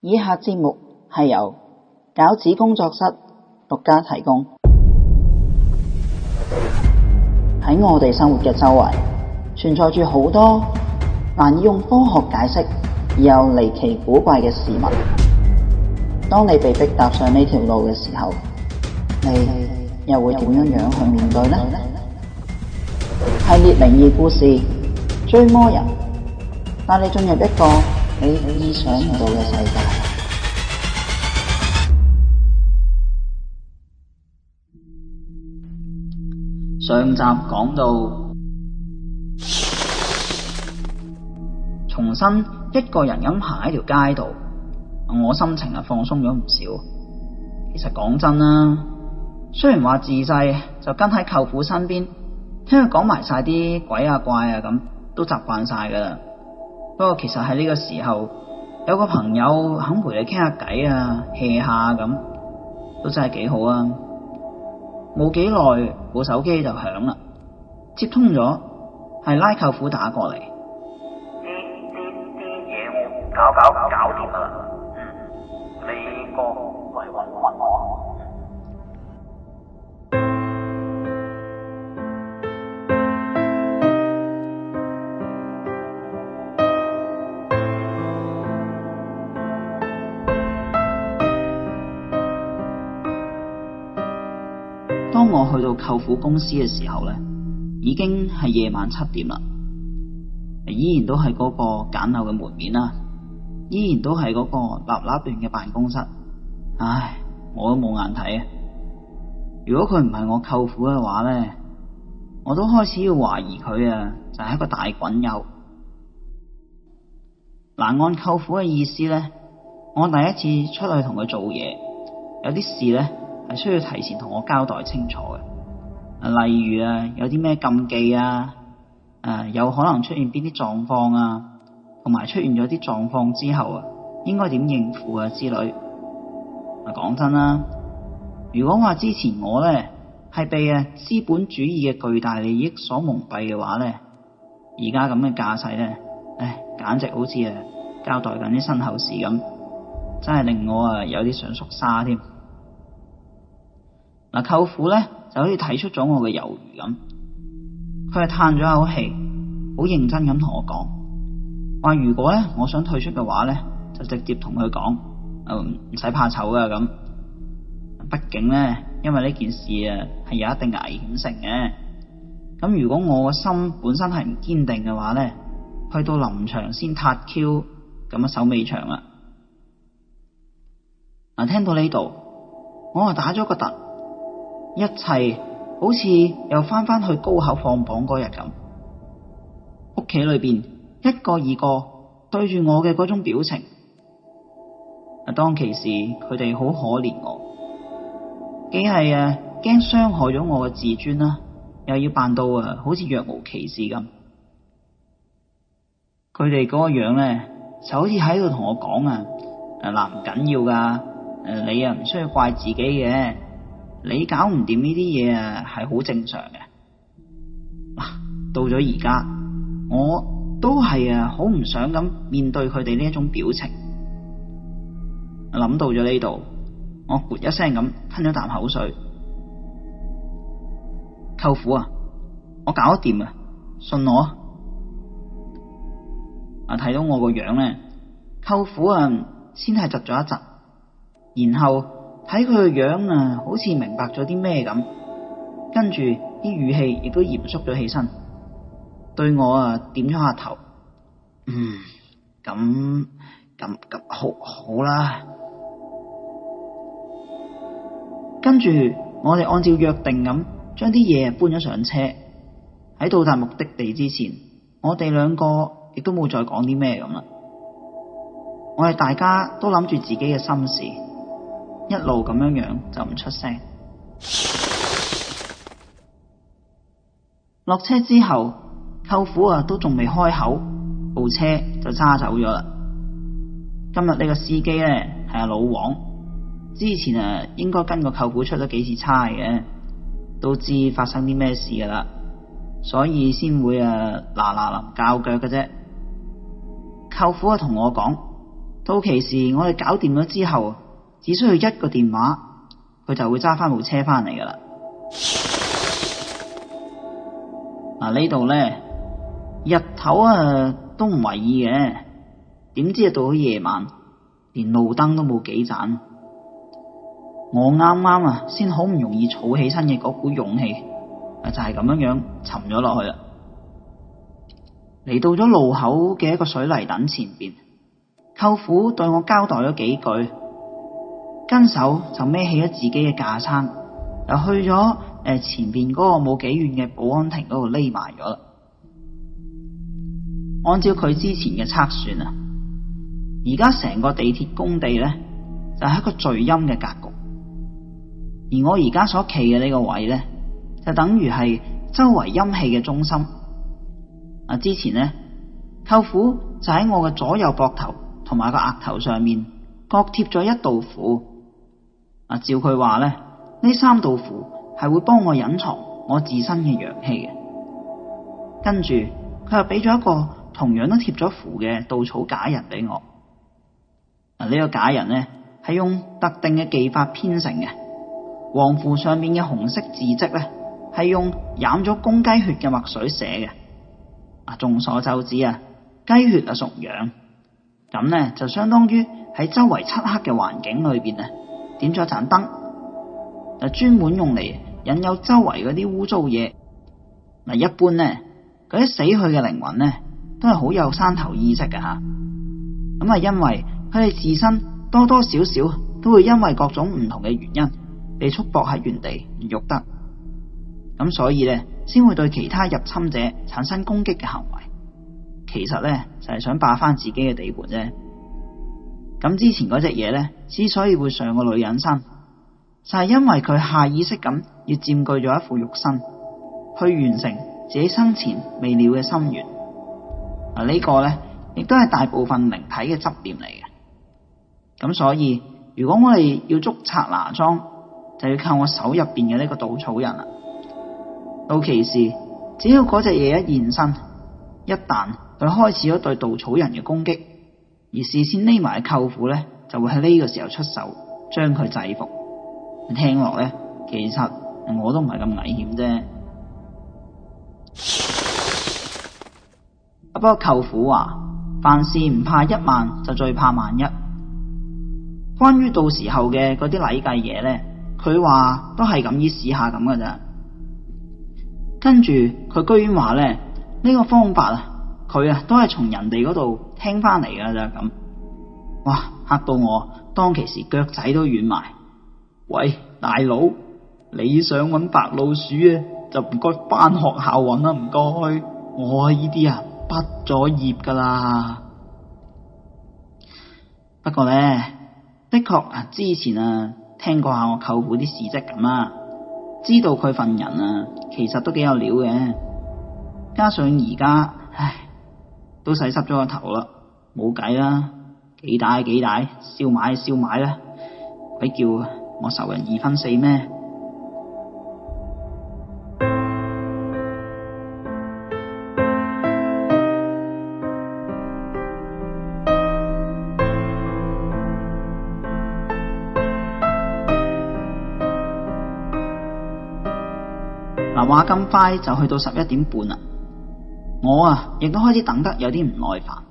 以下節目係由餃子工作室獨家提供。喺我哋生活嘅周圍，存在住好多難以用科學解釋而又離奇古怪嘅事物。當你被迫踏上呢條路嘅時候，你又會點樣去面對呢？系列靈異故事追魔人，帶你進入一個你意想唔到嘅世界。上集講到，重新一個人咁行喺條街度，我心情放鬆咗唔少。其實講真啦，雖然話自細就跟喺舅父身邊，聽佢講埋晒啲鬼啊怪啊咁，都習慣晒噶啦。不過其實喺呢個時候，有個朋友肯陪你傾下偈啊，hea下咁，都真係幾好啊。冇幾耐，部手機就響啦，接通咗，係拉舅父打過嚟。 啲嘢我搞掂啦。你過嚟搵我。 當我去到舅父公司嘅時候呢，已經係夜晚7點啦，依然都係嗰個簡陋嘅門面啦，依然都係嗰個立立亂嘅辦公室。唉，我都冇眼睇啊！如果佢唔係我舅父嘅話呢，我都開始要懷疑佢啊，就係一個大滾友。嗱，按舅父嘅意思呢，我第一次出去同佢做嘢，有啲事呢係需要提前同我交代清楚嘅。例如有啲咩禁忌啊，有可能出現邊啲狀況啊，同埋出現咗啲狀況之後應該點應付啊之類。講真啦，如果話之前我呢係被資本主義嘅巨大利益所蒙蔽嘅話呢，而家咁嘅架勢呢，簡直好似交代緊啲身後事咁，真係令我有啲想縮沙添。舅父呢就好似睇出咗我嘅猶豫咁，佢係嘆咗一口氣，好認真咁同我講，話如果呢我想退出嘅話呢，就直接同佢講，唔使怕醜噶咁。畢竟呢，因為呢件事係有一定嘅危險性嘅。咁如果我個心本身係唔堅定嘅話呢，去到臨場先撻 Q， 咁手尾長啦。聽到呢度，我就打咗個突。一切好似又翻去高考放榜嗰日咁，屋企裏邊一個二個對住我嘅嗰種表情。當其時佢哋好可憐我，既係驚傷害咗我嘅自尊啦，又要扮到好似若無其事咁。佢哋嗰個樣呢，就好似喺度同我講嗱，唔緊要噶，你唔需要怪自己嘅。你搞唔掂呢啲嘢係好正常嘅。到咗而家，我都係好唔想咁面對佢哋呢一種表情。諗到咗呢度，我咕一聲咁吞咗啖口水。舅父我搞得掂信我。睇到我個樣呢，舅父先係窒咗一窒，然後睇佢個樣好似明白咗啲咩咁，跟住啲語氣亦都嚴肅咗起身，對我點咗下頭。咁好啦。跟住我哋按照約定咁，將啲嘢搬咗上車。喺到達目的地之前，我哋兩個亦都冇再講啲咩咁啦。我哋大家都諗住自己嘅心事，一路咁樣就唔出聲。落車之後，舅父都仲未開口，部車就揸走咗啦。今日呢個司機呢係阿老黃，之前應該跟個舅父出咗幾次差嘅，都知發生啲咩事噶啦，所以先會嗱臨較腳嘅啫。舅父同我講， 到期時我哋搞掂咗之後，只需要一個電話，佢就會揸翻部車翻嚟噶啦。呢度呢，日頭都唔為意嘅，點知到咗夜晚，連路燈都冇幾盞。我啱啱先好唔容易儲起身嘅嗰股勇氣，就係咁樣沉咗落去啦。嚟到咗路口嘅一個水泥躉前邊，舅父對我交代咗幾句，跟手就孭起咗自己嘅架撐，就去咗前邊嗰個冇幾遠嘅保安亭嗰度匿埋咗啦。按照佢之前嘅測算啊，而家成個地鐵工地呢，就係一個聚陰嘅格局，而我而家所企嘅呢個位呢，就等於係周圍陰氣嘅中心。之前呢，舅父就喺我嘅左右膊頭同埋個額頭上面各貼咗一道符。照佢話呢，呢3道符係會幫我隱藏我自身嘅陽氣嘅。跟住佢又俾咗一個同樣都貼咗符嘅稻草假人俾我。呢個假人呢，係用特定嘅技法編成嘅，黃符上面嘅紅色字跡呢，係用染咗公雞血嘅墨水寫嘅。眾所周知雞血屬陽，咁呢就相當於喺周圍漆黑嘅環境裏邊點咗盞燈，就專門用嚟引誘周圍嗰啲污糟嘢。一般呢，嗰啲死去嘅靈魂呢，都係好有山頭意識嘅吓。咁因為佢哋自身多多少少都會因為各種唔同嘅原因被束縛喺原地唔喐得，咁所以呢，先會對其他入侵者產生攻擊嘅行為。其實呢，就係想霸翻自己嘅地盤啫。咁之前嗰隻嘢呢，之所以會上個女人身，就係因為佢下意識咁要佔據咗一副肉身，去完成自己生前未了嘅心願。呢個呢，亦都係大部分靈體嘅執念嚟嘅。咁所以如果我哋要捉賊拿贓，就要靠我手入邊嘅呢個稻草人啦。到其時，只要嗰隻嘢一現身，一旦佢開始咗對稻草人嘅攻擊，而事先匿埋嘅舅父呢，就會喺呢個時候出手將佢制服。聽落呢，其實我都唔係咁危險啫。不過舅父話，凡事唔怕一萬，就最怕萬一。關於到時候嘅嗰啲禮計嘢呢，佢話都係咁意試下咁噶咋。跟住佢居然話呢，呢個方法佢都係從人哋嗰度聽翻嚟噶咋咁。哇，嚇到我當其時腳仔都軟埋。喂，大佬，你想搵白老鼠就唔該返學校搵啦，唔該。我呢啲畢咗業噶啦。不過呢，的確之前聽過下我舅父啲事跡咁知道佢份人其實都幾有料嘅。加上而家都洗濕咗個頭啦，冇計啦，幾大燒賣啦，鬼叫我仇人2分4咩？話咁快就去到11點半啦，我亦都開始等得有啲唔耐煩。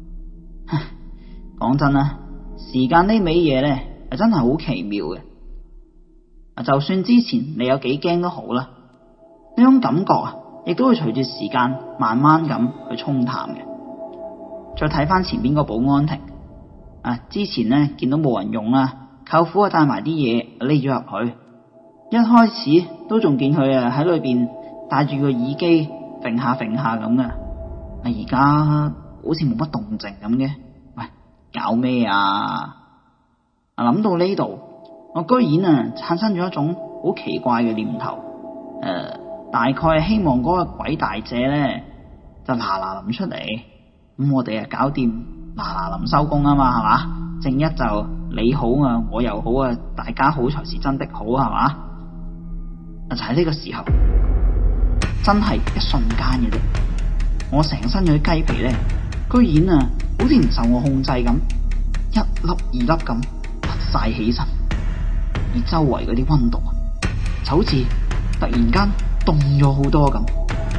講真啦，時間呢味嘢呢，真係好奇妙嘅。就算之前你有幾驚都好啦，呢種感覺亦都會隨住時間慢慢咁去沖淡嘅。再睇翻前邊個保安亭，之前呢見到冇人用啦，舅父帶埋啲嘢匿咗入去。一開始都仲見佢喺裏邊戴住個耳機揈下咁嘅，而家好似冇乜動靜咁嘅。喂，搞咩啊？諗到呢度，我居然產生咗一種好奇怪嘅念頭，大概係希望嗰個鬼大姐呢就嗱臨出嚟，咁我哋搞掂嗱臨收工啊嘛，係嘛？正一就你好我又好大家好才是真的好，係嘛？就喺呢個時候，真係一瞬間嘅啫，我成身嗰啲雞皮呢，居然好似唔受我控制咁， 二粒咁突晒起身，而周圍嗰啲溫度就好似突然間凍咗好多咁。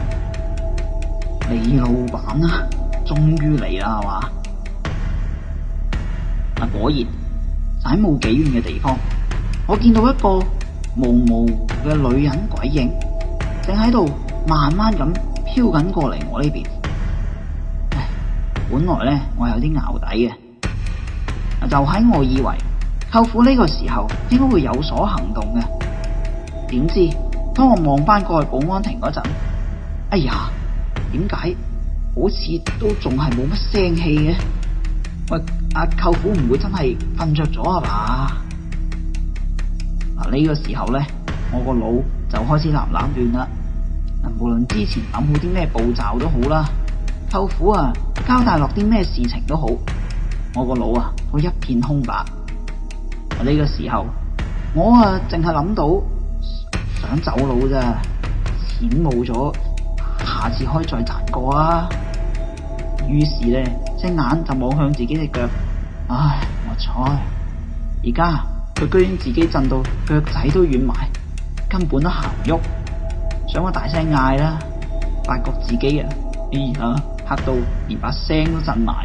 李老闆啊，終於嚟啦係嘛？果然就喺冇幾遠嘅地方，我見到一個模模糊嘅女人鬼影，正喺度慢慢咁飄緊過嚟我呢邊。本來咧我有啲淆底嘅，就喺我以為舅父呢個時候應該會有所行動嘅，點知當我望翻過去保安亭嗰陣，哎呀，點解好似都仲係冇乜聲氣嘅？喂，舅父唔會真係瞓着咗啊嘛？呢個時候咧，我個腦就開始立立亂啦。無論之前諗好啲咩步驟都好啦，舅父啊交代落啲咩事情都好，我個腦啊都一片空白。呢個時候我淨係諗到想走佬咋，錢冇咗，下次可以再賺過啊。於是咧隻眼就望向自己隻腳，唉，我彩，而家佢居然自己震到腳仔都軟埋，根本都行唔喐。想我大聲嗌啦，發覺自己哎呀嚇到連把聲都震埋。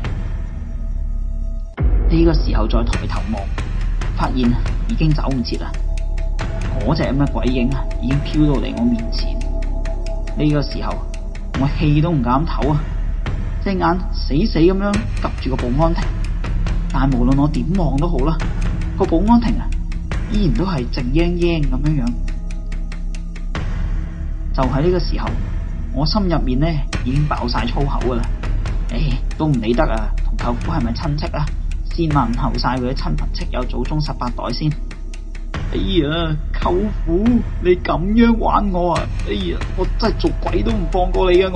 呢個時候再抬頭望，發現已經走唔切啦。嗰隻咁嘅鬼影已經飄到嚟我面前。呢個時候我氣都唔敢唞啊，隻眼死死咁樣及住個保安亭。但係無論我點望都好啦，個保安亭依然都係靜英英咁樣樣。就喺呢個時候，我心入面咧已經爆晒粗口噶啦。都唔理得啊，同舅父係咪親戚啊？先問候晒佢啲親朋戚友、祖宗18代先。哎呀，舅父，你咁樣玩我啊！哎呀，我真係做鬼都唔放過你啊！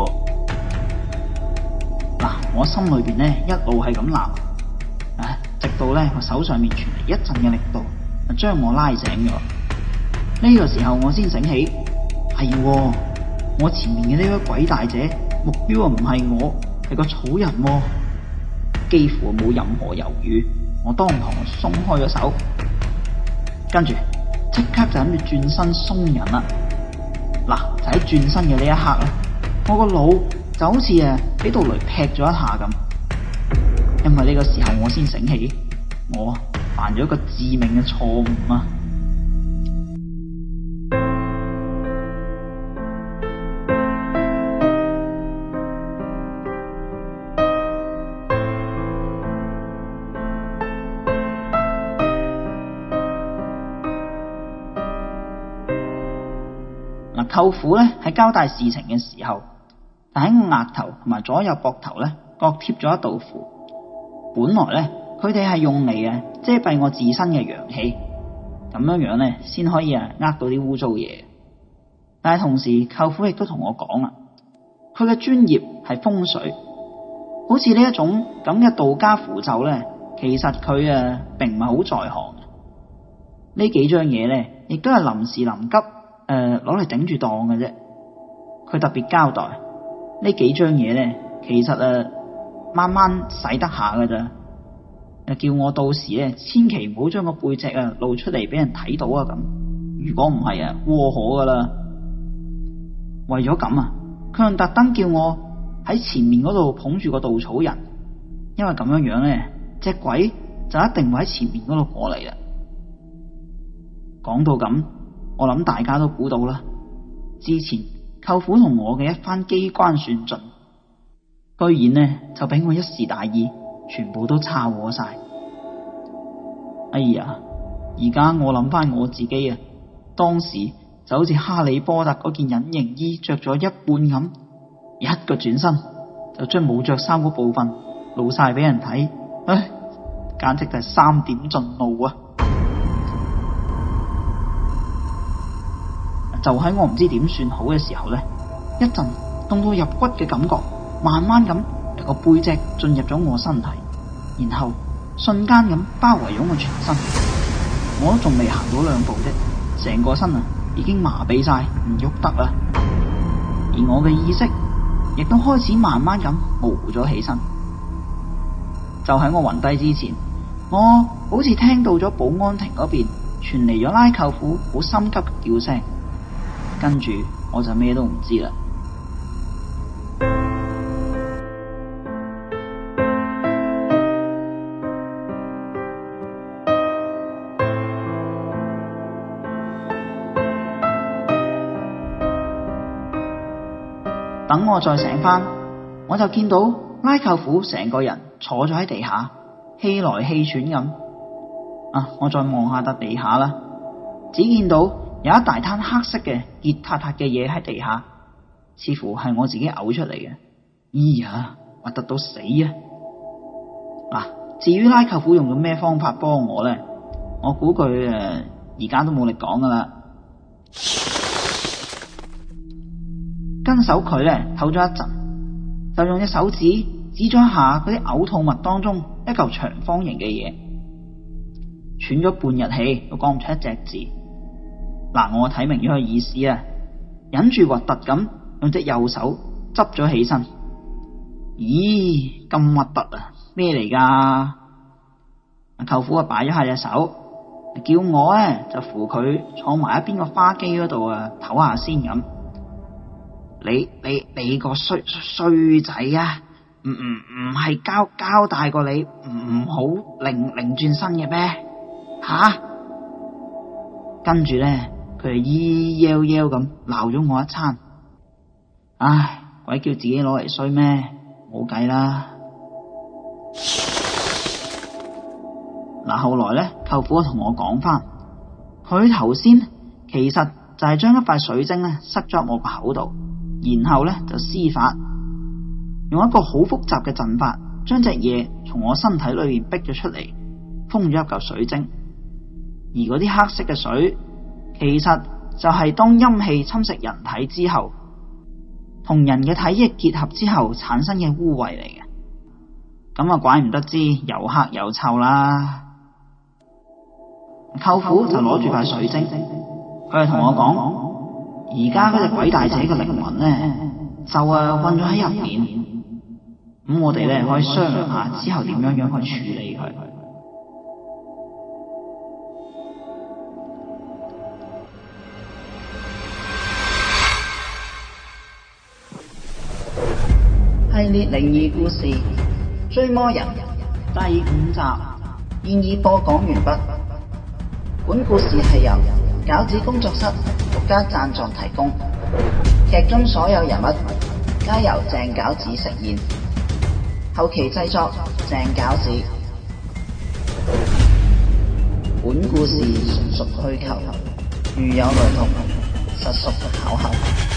我心裏邊咧一路係咁鬧，直到咧我手上面傳嚟一陣嘅力度，將我拉醒咗。呢個時候我先醒起。係，我前面嘅呢位鬼大姐目標唔係我，係個草人。幾乎冇任何猶豫，我當堂鬆開咗手，跟住即刻就諗住轉身鬆人啦。就喺轉身嘅呢一刻咧，我個腦就好似俾道雷劈咗一下咁。因為呢個時候我先醒起，我犯咗一個致命嘅錯誤啊！舅父咧喺交代事情嘅時候，但喺我額頭同埋左右膊頭咧各貼咗一道符。本來咧佢哋係用嚟遮蔽我自身嘅陽氣，咁樣咧先可以到啲污糟嘢。但係同時舅父亦都同我講啦，佢嘅專業係風水，好似呢一種咁嘅道家符咒咧，其實佢並唔係好在行。呢幾張嘢咧亦都係臨時臨急攞嚟頂住檔嘅啫。佢特別交代呢幾張嘢咧，其實慢慢使得下噶咋，叫我到時咧千祈唔好將個背脊露出嚟俾人睇到啊咁。如果唔係窩可噶啦。為咗咁佢仲特登叫我喺前面嗰度捧住個稻草人，因為咁樣咧隻鬼就一定會喺前面嗰度過嚟啦。講到咁，我諗大家都估到啦。之前舅父同我嘅一番機關算盡，居然呢就俾我一時大意，全部都差禍晒。哎呀，而家我諗翻我自己當時就好似哈利波特嗰件隱形衣着咗一半咁，一個轉身就將冇着衫嗰部分露晒俾人睇，簡直就係3點盡露啊！就喺我唔知點算好嘅時候咧，一陣凍到入骨嘅感覺，慢慢咁由個背脊進入咗我身體，然後瞬間咁包圍咗我全身。我都仲未行到2步啫，成個身已經麻痹晒，唔喐得啦。而我嘅意識亦都開始慢慢咁模糊咗起身。就喺我暈低之前， 我好似聽到咗保安亭嗰邊傳嚟咗拉舅父好心急嘅叫聲，跟住我就咩都唔知啦。等我再醒返，我就見到拉舅父成個人坐咗喺地下，氣來氣喘咁。我再望下笪地下啦，只見到有一大灘黑色嘅熱塌塌嘅嘢喺地下，似乎係我自己嘔出嚟嘅。咦呀，核突到死啊！至於拉舅父用咗咩方法幫我呢？我估佢而家都冇力講噶啦。跟手佢呢唞咗一陣，就用隻手指指咗一下嗰啲嘔吐物當中一嚿長方形嘅嘢，喘咗半日氣都講唔出一隻字。我睇明咗佢意思啊，忍住核突咁用隻右手執咗起身。咦，咁核突啊！咩嚟噶？舅父擺咗下隻手，叫我呢就扶佢坐埋一邊個花機嗰度唞下先咁。你個衰仔啊！唔係交代過你唔好擰轉身嘅咩？跟住咧，佢就咿吆吆咁鬧咗我一餐。唉，鬼叫自己攞嚟衰咩？冇計啦。後來咧，舅父同我講翻，佢頭先其實就係將一塊水晶咧塞咗入我個口度。然後咧就施法，用一個好複雜嘅陣法，將隻嘢從我身體裏面逼咗出嚟，封咗一嚿水晶。而嗰啲黑色嘅水，其實就係當陰氣侵蝕人體之後，同人嘅體液結合之後產生嘅污穢嚟嘅。咁怪唔得知又黑又臭啦。舅父就攞住塊水晶，佢就同我講。而家嗰隻鬼大姐嘅靈魂呢，就困咗喺入面。咁我哋呢可以商量下之後點樣去處理佢。系列靈異故事《追魔人》第5集現已播講完畢。本故事係由餃子工作室獨家贊助提供，劇中所有人物皆由鄭餃子飾演，後期製作鄭餃子。本故事純屬虛構，如有雷同，實屬巧合。